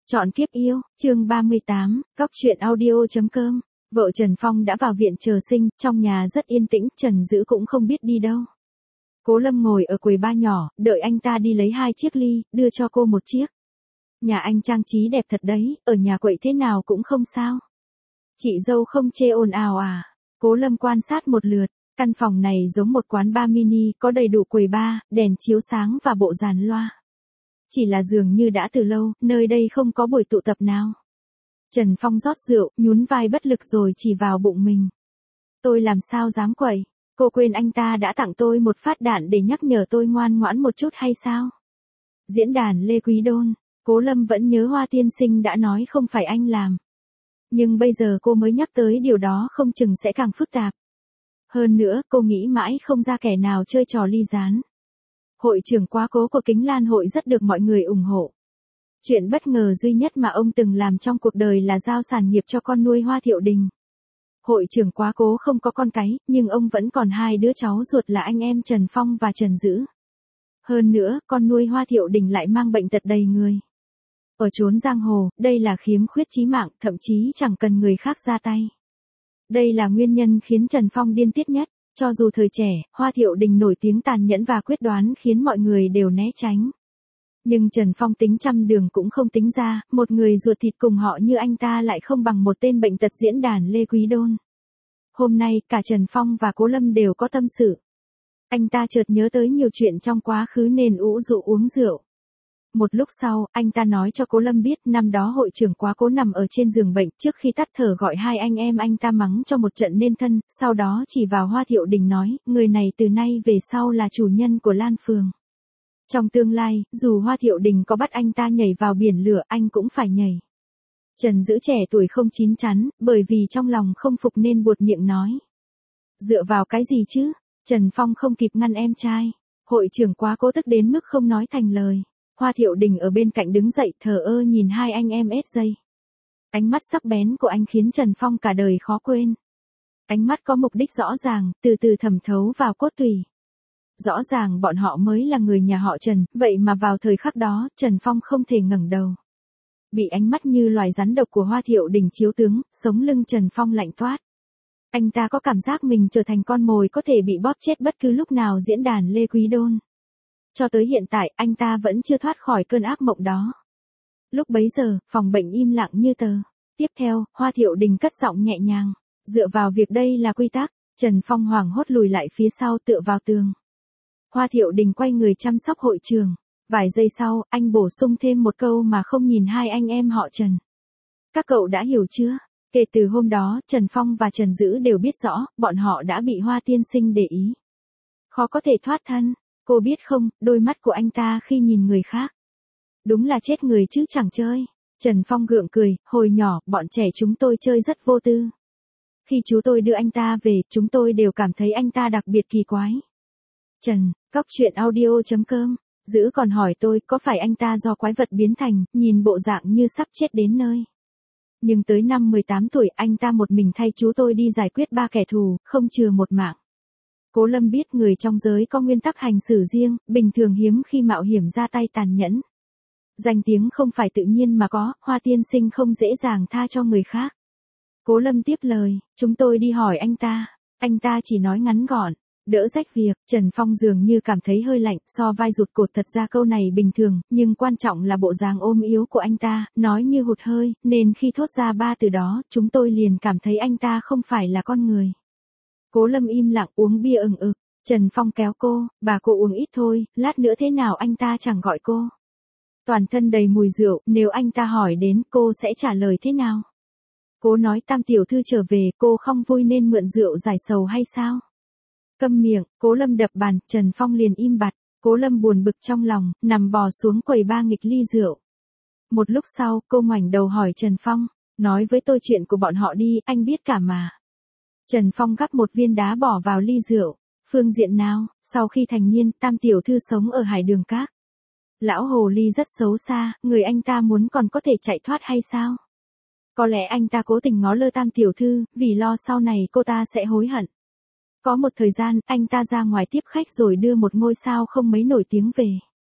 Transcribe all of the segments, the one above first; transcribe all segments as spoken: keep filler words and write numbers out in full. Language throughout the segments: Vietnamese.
Chọn kiếp yêu, chương ba mươi tám, Cóc truyện audio.com. Vợ Trần Phong đã vào viện chờ sinh, trong nhà rất yên tĩnh, Trần Dữ cũng không biết đi đâu. Cố Lâm ngồi ở quầy ba nhỏ, đợi anh ta đi lấy hai chiếc ly, đưa cho cô một chiếc. Nhà anh trang trí đẹp thật đấy, ở nhà quậy thế nào cũng không sao. Chị dâu không chê ồn ào à? Cố Lâm quan sát một lượt, căn phòng này giống một quán bar mini, có đầy đủ quầy bar, đèn chiếu sáng và bộ dàn loa. Chỉ là dường như đã từ lâu, nơi đây không có buổi tụ tập nào. Trần Phong rót rượu, nhún vai bất lực rồi chỉ vào bụng mình. Tôi làm sao dám quậy, cô quên anh ta đã tặng tôi một phát đạn để nhắc nhở tôi ngoan ngoãn một chút hay sao? Diễn đàn Lê Quý Đôn, Cố Lâm vẫn nhớ Hoa tiên sinh đã nói không phải anh làm. Nhưng bây giờ cô mới nhắc tới điều đó không chừng sẽ càng phức tạp. Hơn nữa, cô nghĩ mãi không ra kẻ nào chơi trò ly gián. Hội trưởng quá cố của Kính Lan hội rất được mọi người ủng hộ. Chuyện bất ngờ duy nhất mà ông từng làm trong cuộc đời là giao sản nghiệp cho con nuôi Hoa Thiệu Đình. Hội trưởng quá cố không có con cái, nhưng ông vẫn còn hai đứa cháu ruột là anh em Trần Phong và Trần Dữ. Hơn nữa, con nuôi Hoa Thiệu Đình lại mang bệnh tật đầy người. Ở chốn giang hồ, đây là khiếm khuyết chí mạng, thậm chí chẳng cần người khác ra tay. Đây là nguyên nhân khiến Trần Phong điên tiết nhất. Cho dù thời trẻ, Hoa Thiệu Đình nổi tiếng tàn nhẫn và quyết đoán khiến mọi người đều né tránh. Nhưng Trần Phong tính trăm đường cũng không tính ra, một người ruột thịt cùng họ như anh ta lại không bằng một tên bệnh tật diễn đàn Lê Quý Đôn. Hôm nay, cả Trần Phong và Cố Lâm đều có tâm sự. Anh ta chợt nhớ tới nhiều chuyện trong quá khứ nên ủ rũ uống rượu. Một lúc sau, anh ta nói cho Cố Lâm biết năm đó hội trưởng quá cố nằm ở trên giường bệnh, trước khi tắt thở gọi hai anh em anh ta mắng cho một trận nên thân, sau đó chỉ vào Hoa Thiệu Đình nói, người này từ nay về sau là chủ nhân của Lan Phường. Trong tương lai, dù Hoa Thiệu Đình có bắt anh ta nhảy vào biển lửa anh cũng phải nhảy. Trần Dữ trẻ tuổi không chín chắn, bởi vì trong lòng không phục nên buột miệng nói. Dựa vào cái gì chứ? Trần Phong không kịp ngăn em trai. Hội trưởng quá cố tức đến mức không nói thành lời. Hoa Thiệu Đình ở bên cạnh đứng dậy thờ ơ nhìn hai anh em ét giây. Ánh mắt sắc bén của anh khiến Trần Phong cả đời khó quên. Ánh mắt có mục đích rõ ràng, từ từ thẩm thấu vào cốt tủy. Rõ ràng bọn họ mới là người nhà họ Trần, vậy mà vào thời khắc đó, Trần Phong không thể ngẩng đầu. Bị ánh mắt như loài rắn độc của Hoa Thiệu Đình chiếu tướng, sống lưng Trần Phong lạnh toát. Anh ta có cảm giác mình trở thành con mồi có thể bị bóp chết bất cứ lúc nào diễn đàn Lê Quý Đôn. Cho tới hiện tại, anh ta vẫn chưa thoát khỏi cơn ác mộng đó. Lúc bấy giờ, phòng bệnh im lặng như tờ. Tiếp theo, Hoa Thiệu Đình cất giọng nhẹ nhàng. Dựa vào việc đây là quy tắc, Trần Phong hoảng hốt lùi lại phía sau tựa vào tường. Hoa Thiệu Đình quay người chăm sóc hội trường. Vài giây sau, anh bổ sung thêm một câu mà không nhìn hai anh em họ Trần. Các cậu đã hiểu chưa? Kể từ hôm đó, Trần Phong và Trần Dữ đều biết rõ, bọn họ đã bị Hoa tiên sinh để ý. Khó có thể thoát thân. Cô biết không, đôi mắt của anh ta khi nhìn người khác. Đúng là chết người chứ chẳng chơi. Trần Phong gượng cười, hồi nhỏ, bọn trẻ chúng tôi chơi rất vô tư. Khi chú tôi đưa anh ta về, chúng tôi đều cảm thấy anh ta đặc biệt kỳ quái. Trần, Cóc truyện audio.com, Dữ còn hỏi tôi có phải anh ta do quái vật biến thành, nhìn bộ dạng như sắp chết đến nơi. Nhưng tới năm mười tám tuổi anh ta một mình thay chú tôi đi giải quyết ba kẻ thù, không chừa một mạng. Cố Lâm biết người trong giới có nguyên tắc hành xử riêng, bình thường hiếm khi mạo hiểm ra tay tàn nhẫn. Danh tiếng không phải tự nhiên mà có, Hoa tiên sinh không dễ dàng tha cho người khác. Cố Lâm tiếp lời, chúng tôi đi hỏi anh ta, anh ta chỉ nói ngắn gọn, đỡ rách việc. Trần Phong dường như cảm thấy hơi lạnh, so vai rụt cột thật ra câu này bình thường, nhưng quan trọng là bộ dáng ôm yếu của anh ta, nói như hụt hơi, nên khi thốt ra ba từ đó, chúng tôi liền cảm thấy anh ta không phải là con người. Cố Lâm im lặng uống bia ừng ực, Trần Phong kéo cô, bà cô uống ít thôi, lát nữa thế nào anh ta chẳng gọi cô. Toàn thân đầy mùi rượu, nếu anh ta hỏi đến cô sẽ trả lời thế nào? Cố nói Tam tiểu thư trở về, cô không vui nên mượn rượu giải sầu hay sao? Câm miệng, Cố Lâm đập bàn, Trần Phong liền im bặt, Cố Lâm buồn bực trong lòng, nằm bò xuống quầy ba nghịch ly rượu. Một lúc sau, cô ngoảnh đầu hỏi Trần Phong, nói với tôi chuyện của bọn họ đi, anh biết cả mà. Trần Phong gắp một viên đá bỏ vào ly rượu. Phương diện nào, sau khi thành niên, Tam tiểu thư sống ở Hải Đường Các. Lão hồ ly rất xấu xa, người anh ta muốn còn có thể chạy thoát hay sao? Có lẽ anh ta cố tình ngó lơ Tam tiểu thư, vì lo sau này cô ta sẽ hối hận. Có một thời gian, anh ta ra ngoài tiếp khách rồi đưa một ngôi sao không mấy nổi tiếng về.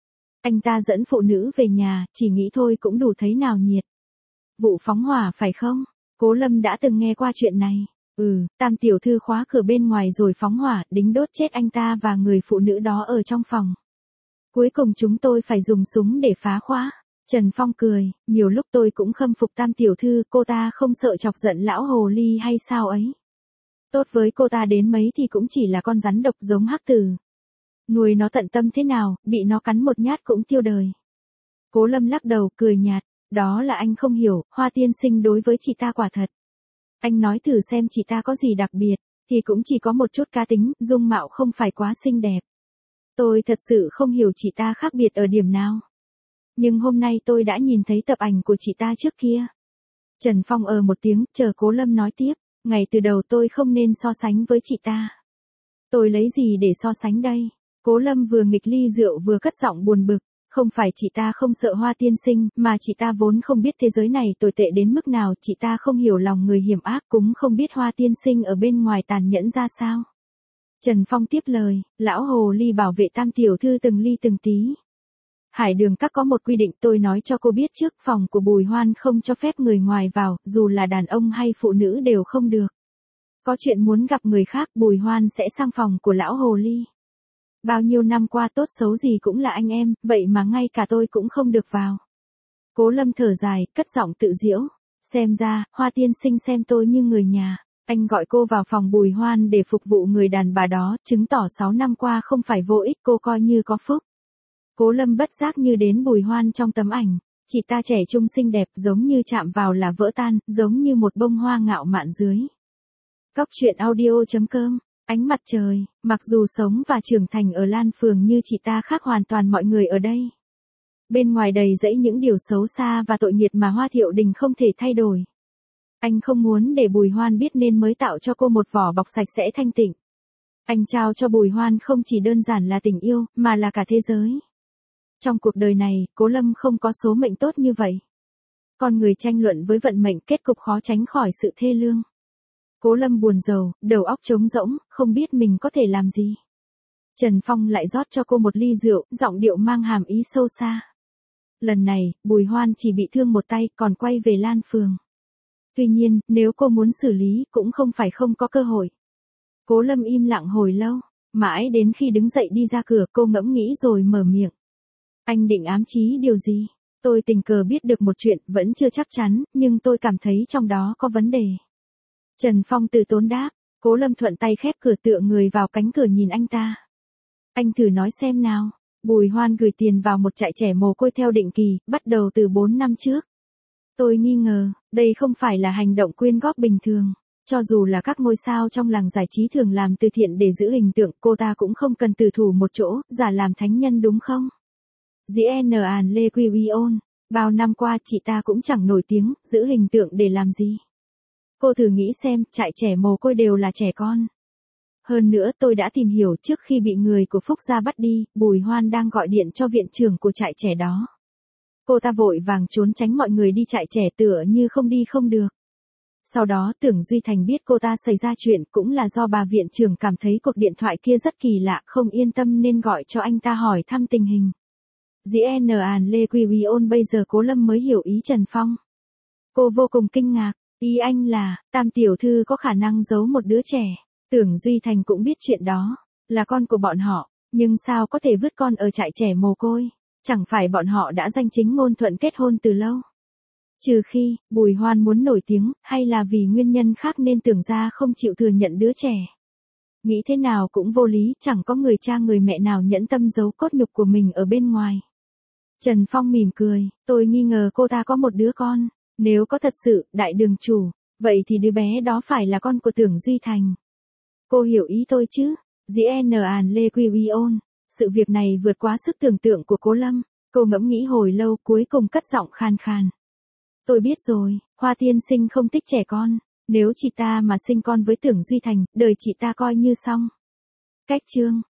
Anh ta dẫn phụ nữ về nhà, chỉ nghĩ thôi cũng đủ thấy nào nhiệt. Vụ phóng hỏa phải không? Cố Lâm đã từng nghe qua chuyện này. Ừ, Tam tiểu thư khóa cửa bên ngoài rồi phóng hỏa, đính đốt chết anh ta và người phụ nữ đó ở trong phòng. Cuối cùng chúng tôi phải dùng súng để phá khóa. Trần Phong cười, nhiều lúc tôi cũng khâm phục Tam tiểu thư, cô ta không sợ chọc giận lão hồ ly hay sao ấy. Tốt với cô ta đến mấy thì cũng chỉ là con rắn độc giống hắc tử. Nuôi nó tận tâm thế nào, bị nó cắn một nhát cũng tiêu đời. Cố Lâm lắc đầu, cười nhạt, đó là anh không hiểu, Hoa tiên sinh đối với chị ta quả thật. Anh nói thử xem chị ta có gì đặc biệt, thì cũng chỉ có một chút cá tính, dung mạo không phải quá xinh đẹp. Tôi thật sự không hiểu chị ta khác biệt ở điểm nào. Nhưng hôm nay tôi đã nhìn thấy tập ảnh của chị ta trước kia. Trần Phong ờ một tiếng, chờ Cố Lâm nói tiếp, ngày từ đầu tôi không nên so sánh với chị ta. Tôi lấy gì để so sánh đây? Cố Lâm vừa nghịch ly rượu vừa cất giọng buồn bực, không phải chị ta không sợ Hoa tiên sinh, mà chị ta vốn không biết thế giới này tồi tệ đến mức nào, chị ta không hiểu lòng người hiểm ác, cũng không biết Hoa tiên sinh ở bên ngoài tàn nhẫn ra sao. Trần Phong tiếp lời, lão hồ ly bảo vệ Tam tiểu thư từng ly từng tí. Hải Đường Các có một quy định, tôi nói cho cô biết trước, phòng của Bùi Hoan không cho phép người ngoài vào, dù là đàn ông hay phụ nữ đều không được. Có chuyện muốn gặp người khác, Bùi Hoan sẽ sang phòng của lão hồ ly. Bao nhiêu năm qua tốt xấu gì cũng là anh em, vậy mà ngay cả tôi cũng không được vào. Cố Lâm thở dài, cất giọng tự giễu. Xem ra, Hoa tiên sinh xem tôi như người nhà. Anh gọi cô vào phòng Bùi Hoan để phục vụ người đàn bà đó, chứng tỏ sáu năm qua không phải vô ích, cô coi như có phúc. Cố Lâm bất giác như đến Bùi Hoan trong tấm ảnh. Chị ta trẻ trung xinh đẹp, giống như chạm vào là vỡ tan, giống như một bông hoa ngạo mạn dưới. Cóc truyện audio chấm com. Ánh mặt trời, mặc dù sống và trưởng thành ở Lan Phường như chị ta khác hoàn toàn mọi người ở đây. Bên ngoài đầy dẫy những điều xấu xa và tội nghiệp mà Hoa Thiệu Đình không thể thay đổi. Anh không muốn để Bùi Hoan biết nên mới tạo cho cô một vỏ bọc sạch sẽ thanh tịnh. Anh trao cho Bùi Hoan không chỉ đơn giản là tình yêu, mà là cả thế giới. Trong cuộc đời này, Cố Lâm không có số mệnh tốt như vậy. Con người tranh luận với vận mệnh, kết cục khó tránh khỏi sự thê lương. Cố Lâm buồn rầu, đầu óc trống rỗng, không biết mình có thể làm gì. Trần Phong lại rót cho cô một ly rượu, giọng điệu mang hàm ý sâu xa. Lần này, Bùi Hoan chỉ bị thương một tay, còn quay về Lan Phường. Tuy nhiên, nếu cô muốn xử lý, cũng không phải không có cơ hội. Cố Lâm im lặng hồi lâu, mãi đến khi đứng dậy đi ra cửa, cô ngẫm nghĩ rồi mở miệng. Anh định ám chí điều gì? Tôi tình cờ biết được một chuyện, vẫn chưa chắc chắn, nhưng tôi cảm thấy trong đó có vấn đề. Trần Phong từ tốn đáp, Cố Lâm thuận tay khép cửa tựa người vào cánh cửa nhìn anh ta. Anh thử nói xem nào. Bùi Hoan gửi tiền vào một trại trẻ mồ côi theo định kỳ, bắt đầu từ bốn năm trước. Tôi nghi ngờ, đây không phải là hành động quyên góp bình thường. Cho dù là các ngôi sao trong làng giải trí thường làm từ thiện để giữ hình tượng, cô ta cũng không cần từ thủ một chỗ, giả làm thánh nhân đúng không? Dĩ N An Lê Quy Uy ôn, bao năm qua chị ta cũng chẳng nổi tiếng, giữ hình tượng để làm gì? Cô thử nghĩ xem, trại trẻ mồ côi đều là trẻ con. Hơn nữa tôi đã tìm hiểu trước khi bị người của Phúc Gia bắt đi, Bùi Hoan đang gọi điện cho viện trưởng của trại trẻ đó. Cô ta vội vàng trốn tránh mọi người đi trại trẻ tựa như không đi không được. Sau đó Tưởng Duy Thành biết cô ta xảy ra chuyện cũng là do bà viện trưởng cảm thấy cuộc điện thoại kia rất kỳ lạ, không yên tâm nên gọi cho anh ta hỏi thăm tình hình. Dĩ N An Lê Quy Uy ôn bây giờ Cố Lâm mới hiểu ý Trần Phong. Cô vô cùng kinh ngạc, ý anh là, Tam tiểu thư có khả năng giấu một đứa trẻ. Tưởng Duy Thành cũng biết chuyện đó, là con của bọn họ, nhưng sao có thể vứt con ở trại trẻ mồ côi, chẳng phải bọn họ đã danh chính ngôn thuận kết hôn từ lâu. Trừ khi, Bùi Hoan muốn nổi tiếng, hay là vì nguyên nhân khác nên Tưởng gia không chịu thừa nhận đứa trẻ. Nghĩ thế nào cũng vô lý, chẳng có người cha người mẹ nào nhẫn tâm giấu cốt nhục của mình ở bên ngoài. Trần Phong mỉm cười, tôi nghi ngờ cô ta có một đứa con, nếu có thật sự, đại đường chủ, vậy thì đứa bé đó phải là con của Tưởng Duy Thành. Cô hiểu ý tôi chứ? Dĩ N An Lê Quy Uy ôn, sự việc này vượt quá sức tưởng tượng của Cố Lâm, cô ngẫm nghĩ hồi lâu cuối cùng cất giọng khan khan. Tôi biết rồi, Hoa tiên sinh không thích trẻ con, nếu chị ta mà sinh con với Tưởng Duy Thành, đời chị ta coi như xong. Cách chương